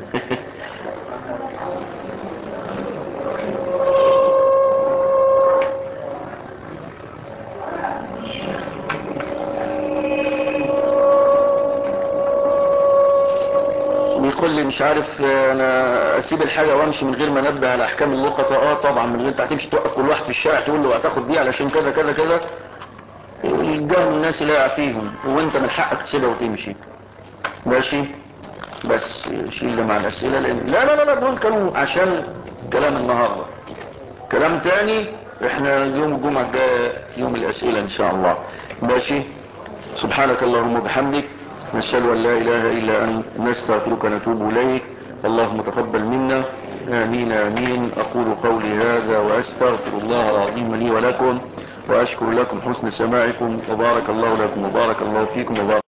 بيقول لي مش عارف انا اسيب الحاجة وامشي من غير ما انبه على احكام اللقطة. اه طبعا من غير انت هتمشي توقف كل واحد في الشارع تقول له هتاخد دي علشان كذا كذا كذا. الجهل الناس لا يعفيهم، وانت من حقك تسيبها وتمشي. ماشي. بس شيل ده مع الاسئله، لان لا لا لا لا دول كانوا عشان كلام النهارده. كلام تاني احنا يوم الجمعه الجايه يوم الاسئله ان شاء الله. ماشي. سبحانك اللهم وبحمدك، نشهد ان لا اله الا انت، نستغفرك ونتوب اليك. اللهم تقبل منا. امين امين. اقول قولي هذا واستغفر الله العظيم لي ولكم، واشكر لكم حسن سماعكم، وبارك الله لكم وبارك الله فيكم وبارك